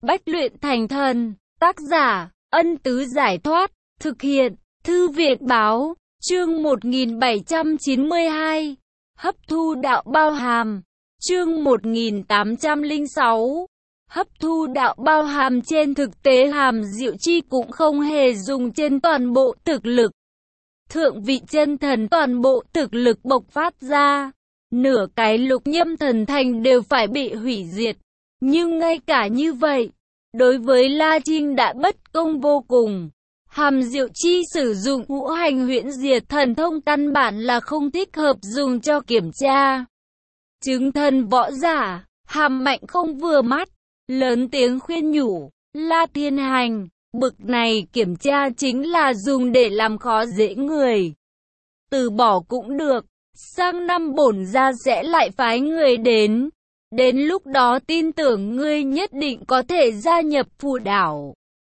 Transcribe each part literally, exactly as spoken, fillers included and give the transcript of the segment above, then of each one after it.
bách luyện thành thần. Tác giả, Ân Tứ Giải Thoát. Thực hiện, Thư viện Báo. Chương một nghìn bảy trăm chín mươi hai. Hấp thu đạo bao hàm. Chương một nghìn tám trăm lẻ sáu. Hấp thu đạo bao hàm. Trên thực tế hàm diệu chi cũng không hề dùng trên toàn bộ thực lực. Thượng vị chân thần toàn bộ thực lực bộc phát ra, nửa cái lục nhâm thần thành đều phải bị hủy diệt. Nhưng ngay cả như vậy, đối với La Trinh đã bất công vô cùng. Hàm diệu chi sử dụng ngũ hành huyễn diệt thần thông căn bản là không thích hợp dùng cho kiểm tra. Chứng thần võ giả, Hàm Mạnh không vừa mắt, lớn tiếng khuyên nhủ, La Thiên Hành, bực này kiểm tra chính là dùng để làm khó dễ người. Từ bỏ cũng được, sang năm bổn gia sẽ lại phái người đến. Đến lúc đó tin tưởng ngươi nhất định có thể gia nhập Phù Đảo.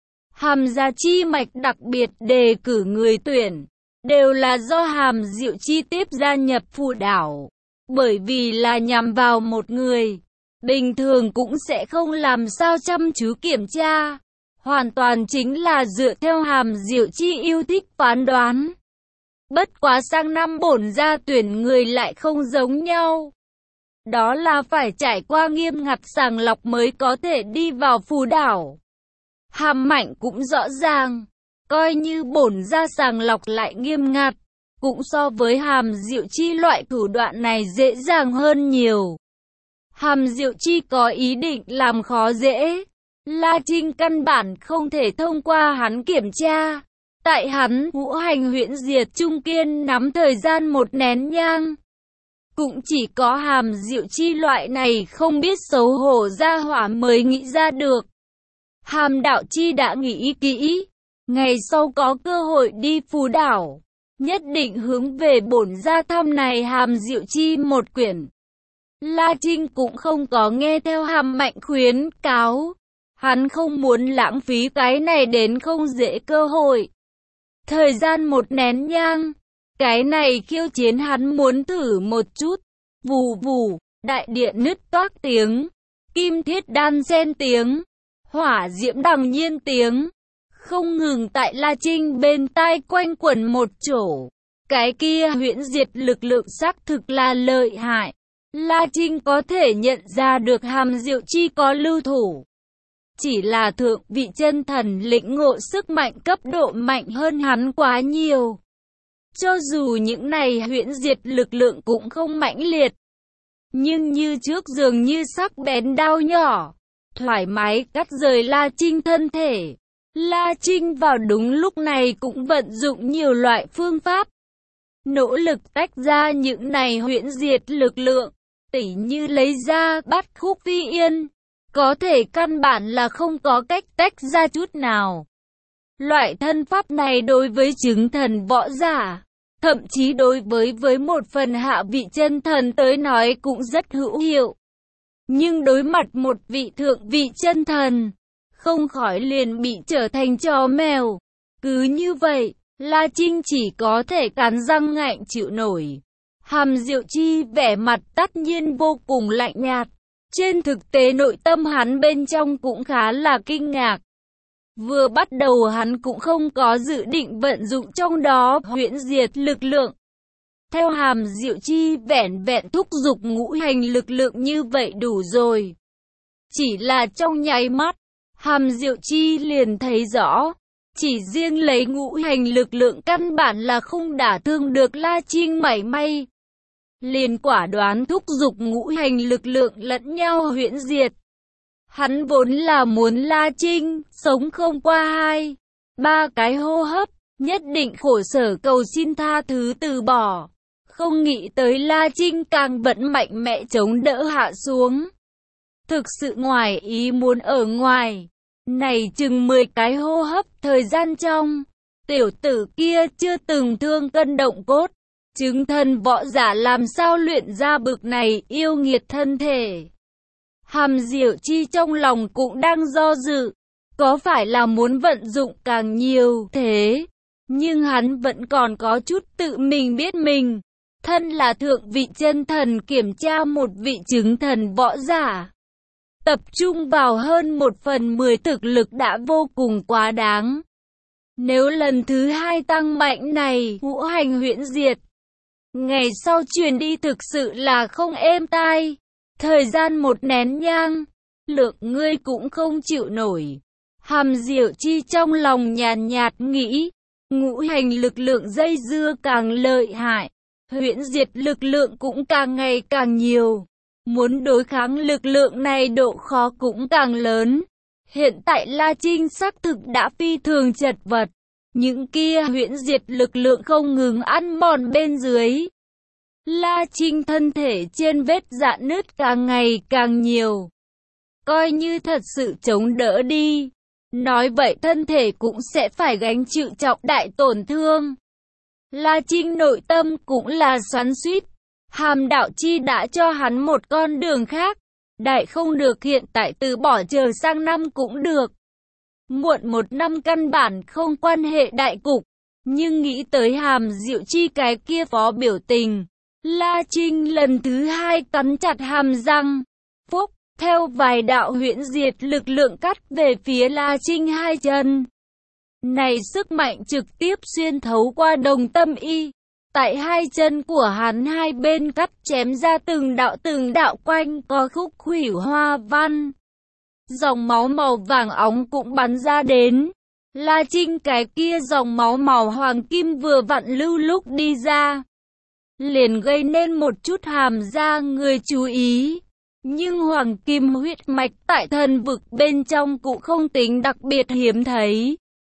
Hàm gia chi mạch đặc biệt đề cử người tuyển, đều là do Hàm Diệu chi tiếp gia nhập Phù Đảo. Bởi vì là nhằm vào một người, bình thường cũng sẽ không làm sao chăm chú kiểm tra. Hoàn toàn chính là dựa theo Hàm Diệu chi yêu thích phán đoán. Bất quá sang năm bổn gia tuyển người lại không giống nhau. Đó là phải trải qua nghiêm ngặt sàng lọc mới có thể đi vào Phù Đảo. Hàm Mạnh cũng rõ ràng, coi như bổn gia sàng lọc lại nghiêm ngặt, cũng so với Hàm Diệu chi loại thủ đoạn này dễ dàng hơn nhiều. Hàm Diệu chi có ý định làm khó dễ, La Trinh căn bản không thể thông qua hắn kiểm tra. Tại hắn ngũ hành huyễn diệt trung kiên nắm thời gian một nén nhang. Cũng chỉ có Hàm Diệu chi loại này không biết xấu hổ ra hỏa mới nghĩ ra được. Hàm Đạo Chi đã nghĩ kỹ, ngày sau có cơ hội đi Phù Đảo, nhất định hướng về bổn gia thăm này Hàm Diệu chi một quyển. La Trinh cũng không có nghe theo Hàm Mạnh khuyến cáo. Hắn không muốn lãng phí cái này đến không dễ cơ hội. Thời gian một nén nhang, cái này khiêu chiến hắn muốn thử một chút. Vù vù, đại điện nứt toác tiếng, kim thiết đan xen tiếng, hỏa diễm đằng nhiên tiếng, không ngừng tại La Trinh bên tai quanh quẩn một chỗ. Cái kia huyễn diệt lực lượng xác thực là lợi hại. La Trinh có thể nhận ra được Hàm Diệu chi có lưu thủ. Chỉ là thượng vị chân thần lĩnh ngộ sức mạnh cấp độ mạnh hơn hắn quá nhiều. Cho dù những này huyễn diệt lực lượng cũng không mãnh liệt, nhưng như trước dường như sắc bén đao nhỏ, thoải mái cắt rời La Trinh thân thể. La Trinh vào đúng lúc này cũng vận dụng nhiều loại phương pháp, nỗ lực tách ra những này huyễn diệt lực lượng, tỉ như lấy ra Bát Khúc Phi Yên. Có thể căn bản là không có cách tách ra chút nào. Loại thân pháp này đối với chứng thần võ giả, thậm chí đối với với một phần hạ vị chân thần tới nói cũng rất hữu hiệu. Nhưng đối mặt một vị thượng vị chân thần, không khỏi liền bị trở thành chó mèo. Cứ như vậy, La Trinh chỉ có thể cắn răng ngạnh chịu nổi. Hàm Diệu chi vẻ mặt tất nhiên vô cùng lạnh nhạt. Trên thực tế nội tâm hắn bên trong cũng khá là kinh ngạc. Vừa bắt đầu hắn cũng không có dự định vận dụng trong đó huyễn diệt lực lượng. Theo Hàm Diệu chi vẻn vẹn thúc giục ngũ hành lực lượng như vậy đủ rồi. Chỉ là trong nháy mắt, Hàm Diệu chi liền thấy rõ. Chỉ riêng lấy ngũ hành lực lượng căn bản là không đả thương được La Trinh mảy may. Liền quả đoán thúc giục ngũ hành lực lượng lẫn nhau huyễn diệt. Hắn vốn là muốn La Trinh sống không qua hai, ba cái hô hấp, nhất định khổ sở cầu xin tha thứ từ bỏ. Không nghĩ tới La Trinh càng vẫn mạnh mẽ chống đỡ hạ xuống. Thực sự ngoài ý muốn ở ngoài, này chừng mười cái hô hấp thời gian trong, tiểu tử kia chưa từng thương cân động cốt. Chứng thần võ giả làm sao luyện ra bực này yêu nghiệt thân thể. Hàm Diệu chi trong lòng cũng đang do dự, có phải là muốn vận dụng càng nhiều thế, nhưng hắn vẫn còn có chút tự mình biết mình. Thân là thượng vị chân thần kiểm tra một vị chứng thần võ giả, tập trung vào hơn một phần mười thực lực đã vô cùng quá đáng. Nếu lần thứ hai tăng mạnh này, ngũ hành huyễn diệt, ngày sau truyền đi thực sự là không êm tai. Thời gian một nén nhang, lượng ngươi cũng không chịu nổi. Hàm Diệu Chi trong lòng nhàn nhạt, nhạt nghĩ, ngũ hành lực lượng dây dưa càng lợi hại, huyễn diệt lực lượng cũng càng ngày càng nhiều. Muốn đối kháng lực lượng này độ khó cũng càng lớn. Hiện tại La Trinh xác thực đã phi thường chật vật. Những kia huyễn diệt lực lượng không ngừng ăn mòn bên dưới. La Trinh thân thể trên vết rạn nứt càng ngày càng nhiều. Coi như thật sự chống đỡ đi, nói vậy thân thể cũng sẽ phải gánh chịu trọng đại tổn thương. La Trinh nội tâm cũng là xoắn xuýt. Hàm Đạo Chi đã cho hắn một con đường khác. Đại không được hiện tại từ bỏ chờ sang năm cũng được. Muộn một năm căn bản không quan hệ đại cục. Nhưng nghĩ tới Hàm Diệu Chi cái kia phó biểu tình, La Trinh lần thứ hai cắn chặt hàm răng. Phúc, theo vài đạo huyễn diệt lực lượng cắt về phía La Trinh hai chân. Này sức mạnh trực tiếp xuyên thấu qua đồng tâm y. Tại hai chân của hắn hai bên cắt chém ra từng đạo từng đạo quanh có khúc khuỷu hoa văn. Dòng máu màu vàng óng cũng bắn ra đến. La Trinh cái kia dòng máu màu hoàng kim vừa vặn lưu lúc đi ra, liền gây nên một chút hàm ra người chú ý. Nhưng hoàng kim huyết mạch tại thần vực bên trong cũng không tính đặc biệt hiếm thấy.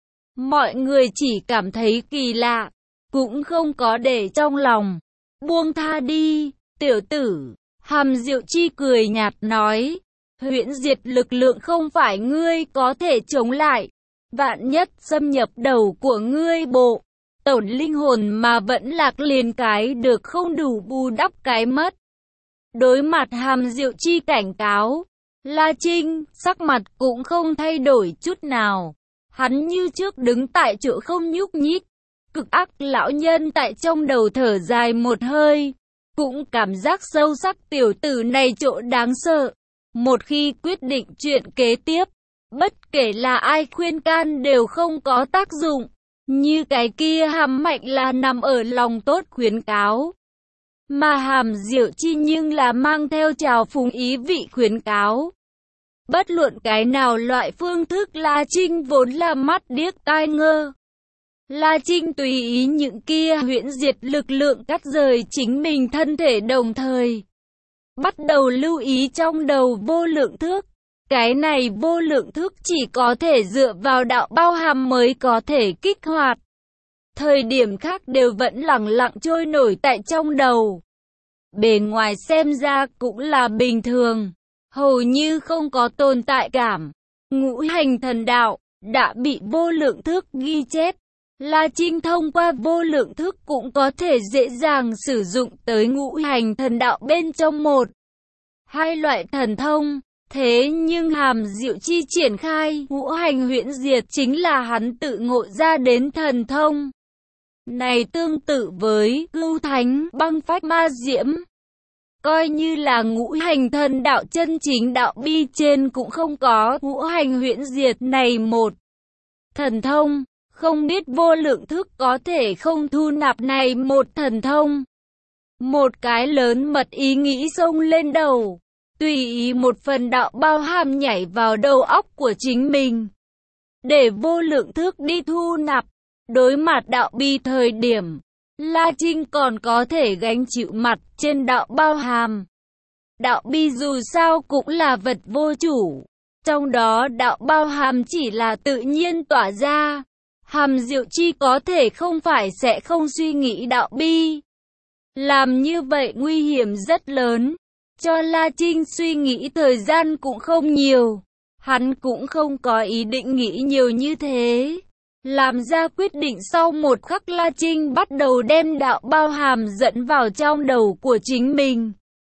Mọi người chỉ cảm thấy kỳ lạ, cũng không có để trong lòng. Buông tha đi, tiểu tử. Hàm Diệu Chi cười nhạt nói, huyễn diệt lực lượng không phải ngươi có thể chống lại. Vạn nhất xâm nhập đầu của ngươi bộ, tổn linh hồn mà vẫn lạc liền cái được không đủ bù đắp cái mất. Đối mặt Hàm Diệu Chi cảnh cáo, La Trinh sắc mặt cũng không thay đổi chút nào. Hắn như trước đứng tại chỗ không nhúc nhích. Cực ác lão nhân tại trong đầu thở dài một hơi, cũng cảm giác sâu sắc tiểu tử này chỗ đáng sợ. Một khi quyết định chuyện kế tiếp, bất kể là ai khuyên can đều không có tác dụng. Như cái kia Hàm Mạnh là nằm ở lòng tốt khuyến cáo, mà Hàm Diệu Chi nhưng là mang theo trào phúng ý vị khuyến cáo. Bất luận cái nào loại phương thức La Trinh vốn là mắt điếc tai ngơ. La Trinh tùy ý những kia huyễn diệt lực lượng cắt rời chính mình thân thể, đồng thời bắt đầu lưu ý trong đầu vô lượng thước. Cái này vô lượng thước chỉ có thể dựa vào đạo bao hàm mới có thể kích hoạt. Thời điểm khác đều vẫn lẳng lặng trôi nổi tại trong đầu. Bề ngoài xem ra cũng là bình thường, hầu như không có tồn tại cảm. Ngũ hành thần đạo đã bị vô lượng thước ghi chép. La Trinh thông qua vô lượng thước cũng có thể dễ dàng sử dụng tới ngũ hành thần đạo bên trong một, hai loại thần thông. Thế nhưng Hàm Diệu Chi triển khai ngũ hành huyễn diệt chính là hắn tự ngộ ra đến thần thông. Này tương tự với Cưu Thánh Băng Phách Ma Diễm. Coi như là ngũ hành thần đạo chân chính đạo bi trên cũng không có ngũ hành huyễn diệt này một thần thông. Không biết vô lượng thức có thể không thu nạp này một thần thông. Một cái lớn mật ý nghĩ xông lên đầu. Tùy ý một phần đạo bao hàm nhảy vào đầu óc của chính mình, để vô lượng thức đi thu nạp. Đối mặt đạo bi thời điểm, La Trinh còn có thể gánh chịu mặt trên đạo bao hàm. Đạo bi dù sao cũng là vật vô chủ, trong đó đạo bao hàm chỉ là tự nhiên tỏa ra. Hàm Diệu Chi có thể không phải sẽ không suy nghĩ đạo bi. Làm như vậy nguy hiểm rất lớn. Cho La Trinh suy nghĩ thời gian cũng không nhiều. Hắn cũng không có ý định nghĩ nhiều như thế. Làm ra quyết định sau một khắc, La Trinh bắt đầu đem đạo bao hàm dẫn vào trong đầu của chính mình.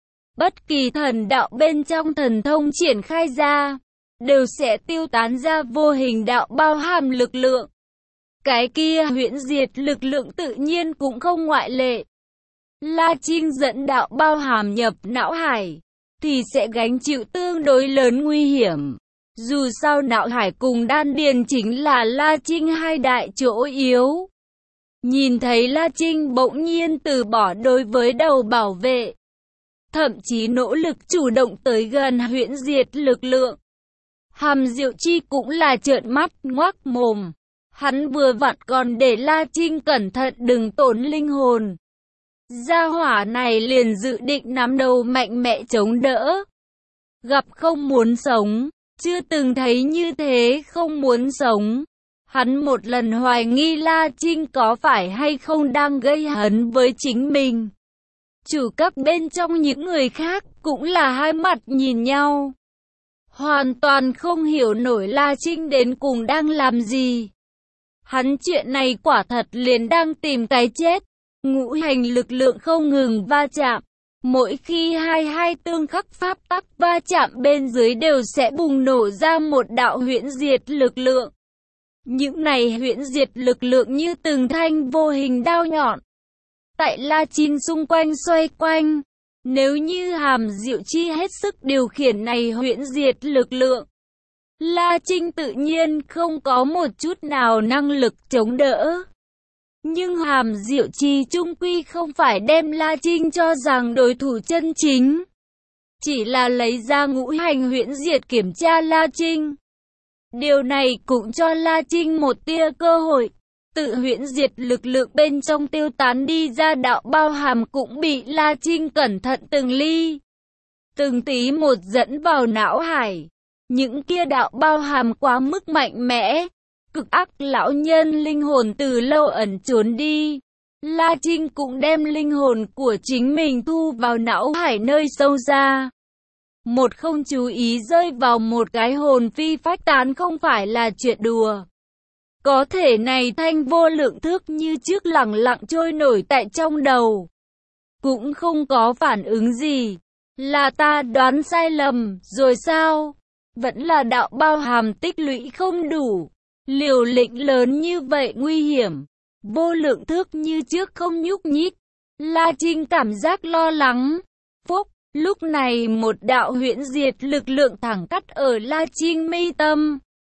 Bất kỳ thần đạo bên trong thần thông triển khai ra, đều sẽ tiêu tán ra vô hình đạo bao hàm lực lượng. Cái kia huyễn diệt lực lượng tự nhiên cũng không ngoại lệ. La Trinh dẫn đạo bao hàm nhập não hải, thì sẽ gánh chịu tương đối lớn nguy hiểm. Dù sao não hải cùng đan điền chính là La Trinh hai đại chỗ yếu. Nhìn thấy La Trinh bỗng nhiên từ bỏ đối với đầu bảo vệ, thậm chí nỗ lực chủ động tới gần huyễn diệt lực lượng, Hàm Diệu Chi cũng là trợn mắt ngoác mồm. Hắn vừa vặn còn để La Trinh cẩn thận đừng tổn linh hồn. Gia hỏa này liền dự định nắm đầu mạnh mẽ chống đỡ. Gặp không muốn sống, chưa từng thấy như thế không muốn sống. Hắn một lần hoài nghi La Trinh có phải hay không đang gây hấn với chính mình. Chủ cấp bên trong những người khác cũng là hai mặt nhìn nhau. Hoàn toàn không hiểu nổi La Trinh đến cùng đang làm gì. Hắn chuyện này quả thật liền đang tìm cái chết. Ngũ hành lực lượng không ngừng va chạm. Mỗi khi hai hai tương khắc pháp tắc va chạm bên dưới đều sẽ bùng nổ ra một đạo huyễn diệt lực lượng. Những này huyễn diệt lực lượng như từng thanh vô hình đao nhọn. Tại La Trinh xung quanh xoay quanh. Nếu như Hàm Diệu Chi hết sức điều khiển này huyễn diệt lực lượng, La Trinh tự nhiên không có một chút nào năng lực chống đỡ. Nhưng Hàm Diệu Chi chung quy không phải đem La Trinh cho rằng đối thủ chân chính. Chỉ là lấy ra ngũ hành huyễn diệt kiểm tra La Trinh. Điều này cũng cho La Trinh một tia cơ hội. Tự huyễn diệt lực lượng bên trong tiêu tán đi ra đạo bao hàm cũng bị La Trinh cẩn thận từng ly từng tí một dẫn vào não hải. Những kia đạo bao hàm quá mức mạnh mẽ, cực ác lão nhân linh hồn từ lâu ẩn trốn đi. La Trinh cũng đem linh hồn của chính mình thu vào não hải nơi sâu xa. Một không chú ý rơi vào một cái hồn phi phách tán không phải là chuyện đùa. Có thể này thanh vô lượng thước như trước lẳng lặng trôi nổi tại trong đầu. Cũng không có phản ứng gì. Là ta đoán sai lầm rồi sao? Vẫn là đạo bao hàm tích lũy không đủ. Liều lĩnh lớn như vậy nguy hiểm. Vô lượng thước như trước không nhúc nhích. La Trinh cảm giác lo lắng. Phúc, lúc này một đạo huyễn diệt lực lượng thẳng cắt ở La Trinh mi tâm.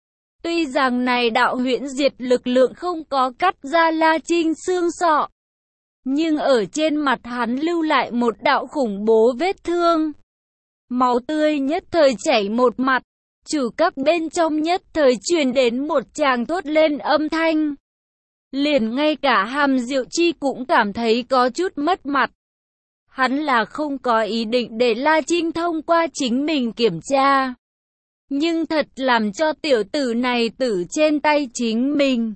Tuy rằng này đạo huyễn diệt lực lượng không có cắt ra La Trinh xương sọ, nhưng ở trên mặt hắn lưu lại một đạo khủng bố vết thương. Máu tươi nhất thời chảy một mặt, chủ cấp bên trong nhất thời truyền đến một tràng thốt lên âm thanh. Liền ngay cả Hàm Diệu Chi cũng cảm thấy có chút mất mặt. Hắn là không có ý định để La Trinh thông qua chính mình kiểm tra. Nhưng thật làm cho tiểu tử này tử trên tay chính mình.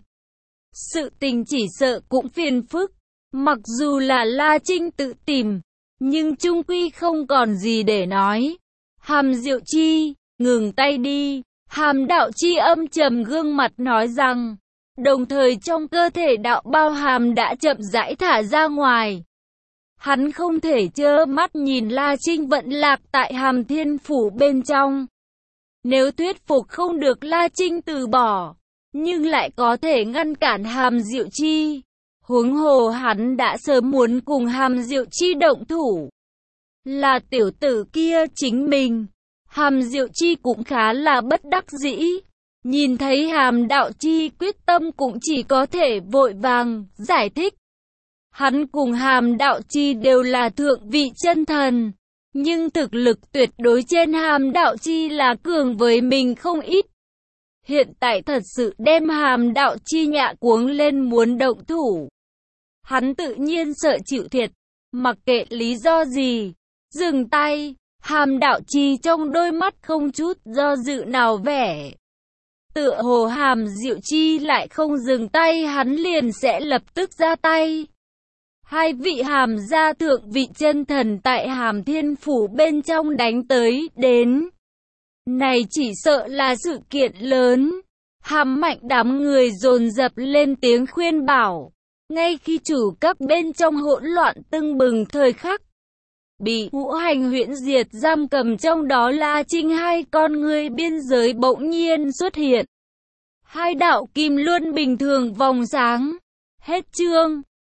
Sự tình chỉ sợ cũng phiền phức. Mặc dù là La Trinh tự tìm, nhưng chung quy không còn gì để nói. Hàm Diệu Chi, ngừng tay đi. Hàm Đạo Chi âm trầm gương mặt nói rằng, đồng thời trong cơ thể đạo bao hàm đã chậm rãi thả ra ngoài. Hắn không thể trơ mắt nhìn La Trinh vận lạc tại Hàm Thiên Phủ bên trong. Nếu thuyết phục không được La Trinh từ bỏ, nhưng lại có thể ngăn cản Hàm Diệu Chi. Huống hồ hắn đã sớm muốn cùng Hàm Diệu Chi động thủ. Là tiểu tử kia chính mình. Hàm Diệu Chi cũng khá là bất đắc dĩ. Nhìn thấy Hàm Đạo Chi quyết tâm cũng chỉ có thể vội vàng giải thích. Hắn cùng Hàm Đạo Chi đều là thượng vị chân thần. Nhưng thực lực tuyệt đối trên Hàm Đạo Chi là cường với mình không ít. Hiện tại thật sự đem Hàm Đạo Chi nhạ cuống lên muốn động thủ. Hắn tự nhiên sợ chịu thiệt, mặc kệ lý do gì. Dừng tay, Hàm Đạo Chi trong đôi mắt không chút do dự nào vẻ. Tựa hồ Hàm Diệu Chi lại không dừng tay hắn liền sẽ lập tức ra tay. Hai vị Hàm gia thượng vị chân thần tại Hàm Thiên Phủ bên trong đánh tới đến. Này chỉ sợ là sự kiện lớn. Hàm Mạnh đám người dồn dập lên tiếng khuyên bảo. Ngay khi chủ cấp bên trong hỗn loạn tưng bừng thời khắc, bị ngũ hành huyễn diệt giam cầm trong đó La Trinh hai con người biên giới bỗng nhiên xuất hiện. Hai đạo kim luân bình thường vòng sáng. Hết chương.